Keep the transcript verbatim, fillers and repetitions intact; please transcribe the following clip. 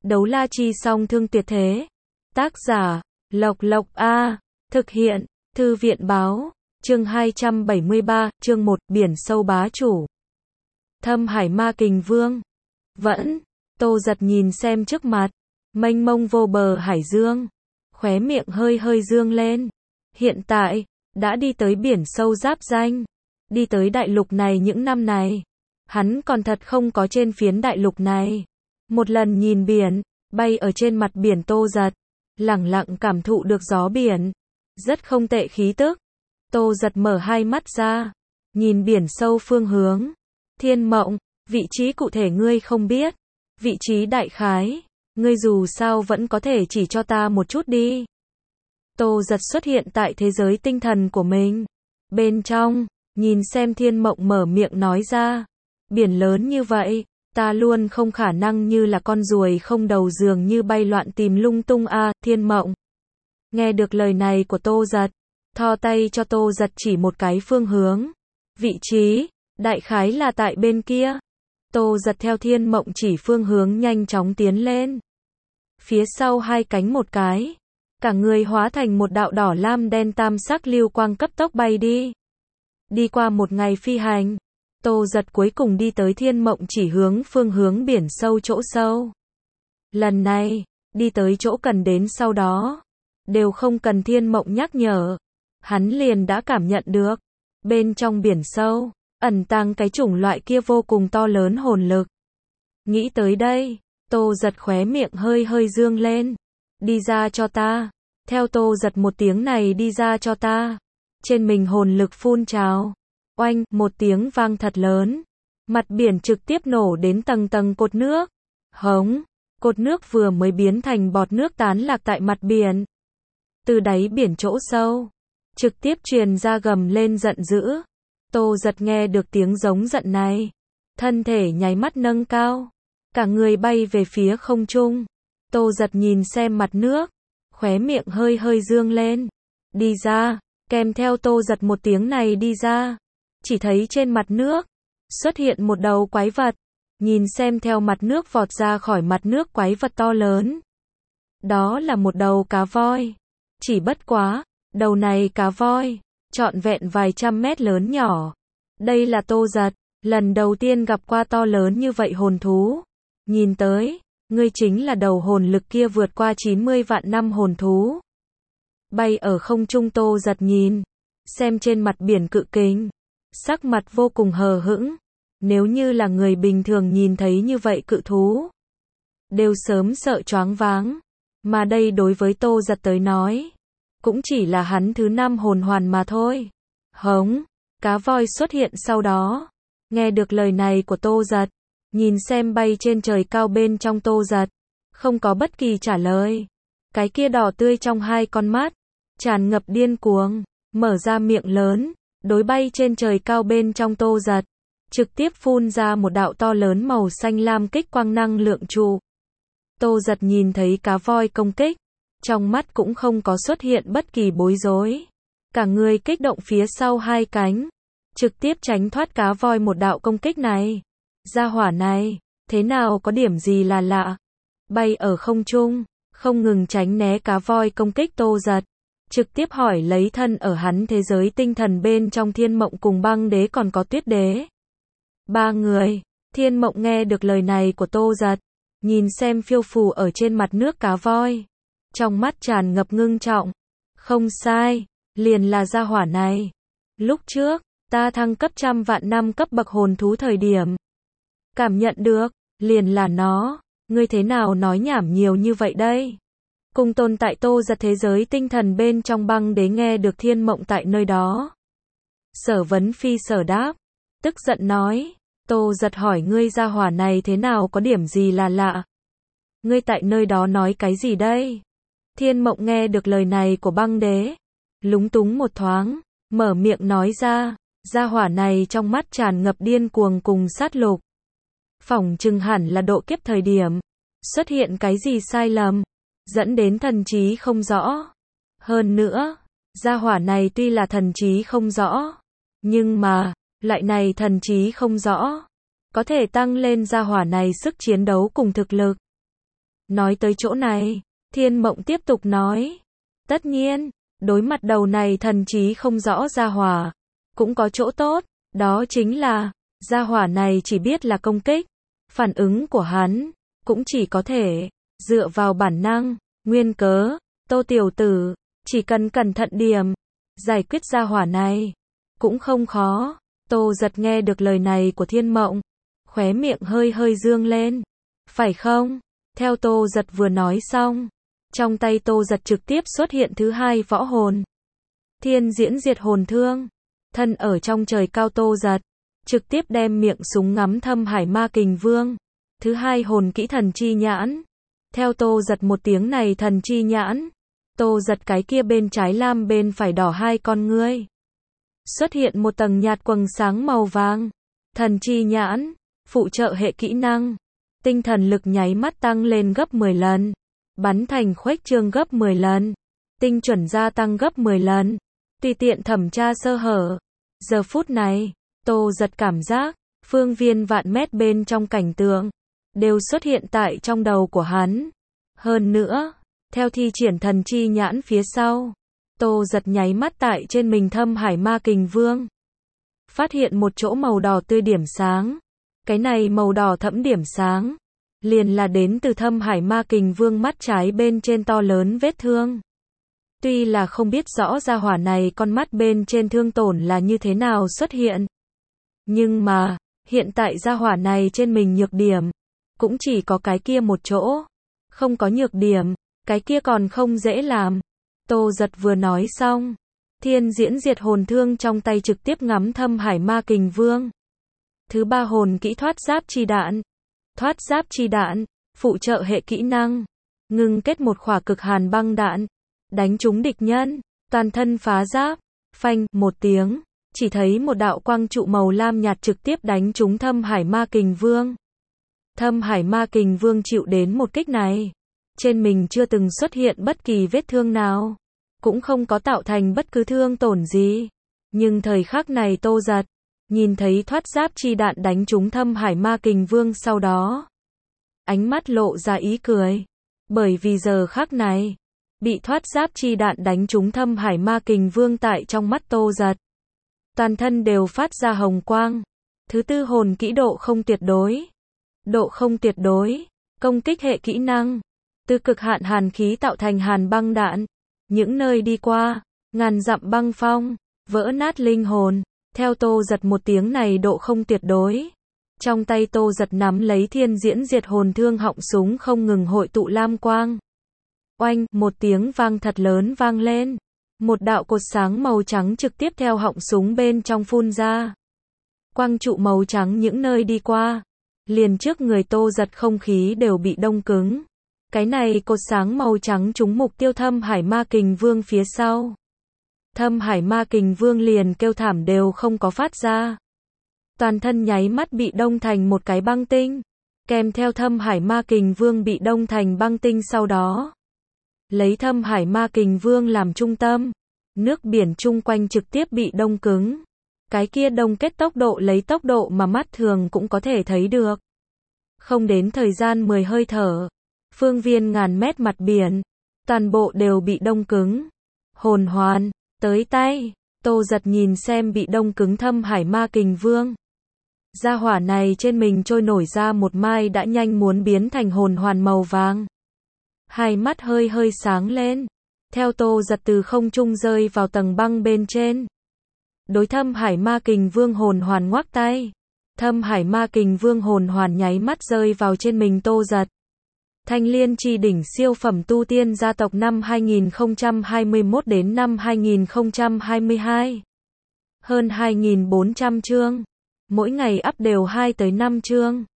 Đấu la chi song thương tuyệt thế. Tác giả, Lộc Lộc A. Thực hiện, Thư viện báo. Chương hai trăm bảy mươi ba, chương một, biển sâu bá chủ. Thâm Hải Ma Kình Vương. Vẫn, Tô Giật nhìn xem trước mặt, mênh mông vô bờ hải dương, khóe miệng hơi hơi dương lên. Hiện tại, đã đi tới biển sâu giáp ranh, đi tới đại lục này những năm này, hắn còn thật không có trên phiến đại lục này. Một lần nhìn biển, bay ở trên mặt biển Tô Giật, lẳng lặng cảm thụ được gió biển, rất không tệ khí tức. Tô Giật mở hai mắt ra, nhìn biển sâu phương hướng. Thiên Mộng, vị trí cụ thể ngươi không biết, vị trí đại khái, ngươi dù sao vẫn có thể chỉ cho ta một chút đi. Tô Giật xuất hiện tại thế giới tinh thần của mình. Bên trong, nhìn xem Thiên Mộng mở miệng nói ra, biển lớn như vậy, ta luôn không khả năng như là con ruồi không đầu dường như bay loạn tìm lung tung a. À, Thiên Mộng nghe được lời này của Tô Giật, thò tay cho Tô Giật chỉ một cái phương hướng. Vị trí, đại khái là tại bên kia. Tô Giật theo Thiên Mộng chỉ phương hướng nhanh chóng tiến lên. Phía sau hai cánh một cái, cả người hóa thành một đạo đỏ lam đen tam sắc lưu quang cấp tốc bay đi. Đi qua một ngày phi hành, Tô Giật cuối cùng đi tới Thiên Mộng chỉ hướng phương hướng biển sâu chỗ sâu. Lần này, đi tới chỗ cần đến sau đó, đều không cần Thiên Mộng nhắc nhở, hắn liền đã cảm nhận được, bên trong biển sâu, ẩn tàng cái chủng loại kia vô cùng to lớn hồn lực. Nghĩ tới đây, Tô Giật khóe miệng hơi hơi dương lên. Đi ra cho ta. Theo Tô Giật một tiếng này đi ra cho ta. Trên mình hồn lực phun trào. Oanh, một tiếng vang thật lớn. Mặt biển trực tiếp nổ đến tầng tầng cột nước. Hống, cột nước vừa mới biến thành bọt nước tán lạc tại mặt biển. Từ đáy biển chỗ sâu, trực tiếp truyền ra gầm lên giận dữ. Tô Giật nghe được tiếng giống giận này, thân thể nháy mắt nâng cao, cả người bay về phía không trung. Tô Giật nhìn xem mặt nước, khóe miệng hơi hơi dương lên. Đi ra, kèm theo Tô Giật một tiếng này đi ra, chỉ thấy trên mặt nước xuất hiện một đầu quái vật. Nhìn xem theo mặt nước vọt ra khỏi mặt nước quái vật to lớn, đó là một đầu cá voi. Chỉ bất quá, đầu này cá voi trọn vẹn vài trăm mét lớn nhỏ. Đây là Tô Giật lần đầu tiên gặp qua to lớn như vậy hồn thú. Nhìn tới, ngươi chính là đầu hồn lực kia vượt qua chín mươi vạn năm hồn thú. Bay ở không trung Tô Giật nhìn xem trên mặt biển cự kình, sắc mặt vô cùng hờ hững. Nếu như là người bình thường nhìn thấy như vậy cự thú, đều sớm sợ choáng váng. Mà đây đối với Tô Giật tới nói, cũng chỉ là hắn thứ năm hồn hoàn mà thôi. Hống, cá voi xuất hiện sau đó. Nghe được lời này của Tô Giật, nhìn xem bay trên trời cao bên trong Tô Giật, không có bất kỳ trả lời. Cái kia đỏ tươi trong hai con mắt, tràn ngập điên cuồng, mở ra miệng lớn, đối bay trên trời cao bên trong Tô Giật, trực tiếp phun ra một đạo to lớn màu xanh lam kích quang năng lượng trụ. Tô Giật nhìn thấy cá voi công kích, trong mắt cũng không có xuất hiện bất kỳ bối rối. Cả người kích động phía sau hai cánh, trực tiếp tránh thoát cá voi một đạo công kích này. Gia hỏa này, thế nào có điểm gì là lạ. Bay ở không trung, không ngừng tránh né cá voi công kích Tô Giật. Trực tiếp hỏi lấy thân ở hắn thế giới tinh thần bên trong Thiên Mộng cùng Băng Đế còn có Tuyết Đế. Ba người, Thiên Mộng nghe được lời này của Tô Giật, nhìn xem phiêu phù ở trên mặt nước cá voi, trong mắt tràn ngập ngưng trọng. Không sai, liền là gia hỏa này. Lúc trước, ta thăng cấp trăm vạn năm cấp bậc hồn thú thời điểm, cảm nhận được, liền là nó. Ngươi thế nào nói nhảm nhiều như vậy đây? Cùng tồn tại Tô Giật thế giới tinh thần bên trong Băng Đế nghe được Thiên Mộng tại nơi đó. Sở vấn phi sở đáp, tức giận nói, Tô Giật hỏi ngươi gia hỏa này thế nào có điểm gì là lạ? Ngươi tại nơi đó nói cái gì đây? Thiên Mộng nghe được lời này của Băng Đế, lúng túng một thoáng, mở miệng nói ra, gia hỏa này trong mắt tràn ngập điên cuồng cùng sát lục. Phỏng chừng hẳn là độ kiếp thời điểm, xuất hiện cái gì sai lầm, dẫn đến thần trí không rõ. Hơn nữa, gia hỏa này tuy là thần trí không rõ, nhưng mà, loại này thần trí không rõ, có thể tăng lên gia hỏa này sức chiến đấu cùng thực lực. Nói tới chỗ này, Thiên Mộng tiếp tục nói. Tất nhiên, đối mặt đầu này thần trí không rõ gia hỏa, cũng có chỗ tốt, đó chính là, gia hỏa này chỉ biết là công kích, phản ứng của hắn, cũng chỉ có thể, dựa vào bản năng, nguyên cớ, Tô tiểu tử, chỉ cần cẩn thận điểm, giải quyết gia hỏa này, cũng không khó. Tô Giật nghe được lời này của Thiên Mộng, khóe miệng hơi hơi dương lên. Phải không? Theo Tô Giật vừa nói xong, trong tay Tô Giật trực tiếp xuất hiện thứ hai võ hồn. Thiên diễn diệt hồn thương. Thân ở trong trời cao Tô Giật, trực tiếp đem miệng súng ngắm Thâm Hải Ma Kình Vương. Thứ hai hồn kỹ thần chi nhãn. Theo Tô Giật một tiếng này thần chi nhãn, Tô Giật cái kia bên trái lam bên phải đỏ hai con ngươi. Xuất hiện một tầng nhạt quầng sáng màu vàng. Thần chi nhãn, phụ trợ hệ kỹ năng. Tinh thần lực nháy mắt tăng lên gấp mười lần. Bắn thành khuếch trương gấp mười lần. Tinh chuẩn gia tăng gấp mười lần. Tùy tiện thẩm tra sơ hở. Giờ phút này, Tô Giật cảm giác, phương viên vạn mét bên trong cảnh tượng, đều xuất hiện tại trong đầu của hắn. Hơn nữa, theo thi triển thần chi nhãn phía sau, Tô Giật nháy mắt tại trên mình Thâm Hải Ma Kình Vương. Phát hiện một chỗ màu đỏ tươi điểm sáng. Cái này màu đỏ thẫm điểm sáng, liền là đến từ Thâm Hải Ma Kình Vương mắt trái bên trên to lớn vết thương. Tuy là không biết rõ gia hỏa này con mắt bên trên thương tổn là như thế nào xuất hiện. Nhưng mà, hiện tại gia hỏa này trên mình nhược điểm, cũng chỉ có cái kia một chỗ. Không có nhược điểm, cái kia còn không dễ làm. Tô Giật vừa nói xong, thiên diễn diệt hồn thương trong tay trực tiếp ngắm Thâm Hải Ma Kình Vương. Thứ ba hồn kỹ thoát giáp chi đạn. Thoát giáp chi đạn, phụ trợ hệ kỹ năng. Ngưng kết một khỏa cực hàn băng đạn. Đánh trúng địch nhân, toàn thân phá giáp. Phanh, một tiếng, chỉ thấy một đạo quang trụ màu lam nhạt trực tiếp đánh trúng Thâm Hải Ma Kình Vương. Thâm Hải Ma Kình Vương chịu đến một kích này. Trên mình chưa từng xuất hiện bất kỳ vết thương nào. Cũng không có tạo thành bất cứ thương tổn gì. Nhưng thời khắc này Tô Giật nhìn thấy thoát giáp chi đạn đánh trúng Thâm Hải Ma Kình Vương sau đó. Ánh mắt lộ ra ý cười. Bởi vì giờ khắc này, bị thoát giáp chi đạn đánh trúng Thâm Hải Ma Kình Vương tại trong mắt Tô Giật. Toàn thân đều phát ra hồng quang. Thứ tư hồn kỹ độ không tuyệt đối. Độ không tuyệt đối. Công kích hệ kỹ năng. Từ cực hạn hàn khí tạo thành hàn băng đạn. Những nơi đi qua, ngàn dặm băng phong, vỡ nát linh hồn. Theo Tô Giật một tiếng này độ không tuyệt đối. Trong tay Tô Giật nắm lấy thiên diễn diệt hồn thương họng súng không ngừng hội tụ lam quang. Oanh, một tiếng vang thật lớn vang lên. Một đạo cột sáng màu trắng trực tiếp theo họng súng bên trong phun ra. Quang trụ màu trắng những nơi đi qua. Liền trước người Tô Giật không khí đều bị đông cứng. Cái này cột sáng màu trắng trúng mục tiêu Thâm Hải Ma Kình Vương phía sau. Thâm Hải Ma Kình Vương liền kêu thảm đều không có phát ra. Toàn thân nháy mắt bị đông thành một cái băng tinh. Kèm theo Thâm Hải Ma Kình Vương bị đông thành băng tinh sau đó. Lấy Thâm Hải Ma Kình Vương làm trung tâm. Nước biển chung quanh trực tiếp bị đông cứng. Cái kia đông kết tốc độ lấy tốc độ mà mắt thường cũng có thể thấy được. Không đến thời gian mười hơi thở. Phương viên ngàn mét mặt biển. Toàn bộ đều bị đông cứng. Hồn hoàn. Tới tay, Tô Giật nhìn xem bị đông cứng Thâm Hải Ma Kình Vương. Gia hỏa này trên mình trôi nổi ra một mai đã nhanh muốn biến thành hồn hoàn màu vàng. Hai mắt hơi hơi sáng lên. Theo Tô Giật từ không trung rơi vào tầng băng bên trên. Đối Thâm Hải Ma Kình Vương hồn hoàn ngoắc tay. Thâm Hải Ma Kình Vương hồn hoàn nháy mắt rơi vào trên mình Tô Giật. Thanh Liên Chi Đỉnh siêu phẩm tu tiên gia tộc năm hai nghìn không trăm hai mươi mốt đến năm hai nghìn không trăm hai mươi hai. Hơn hai nghìn bốn trăm chương. Mỗi ngày up đều hai tới năm chương.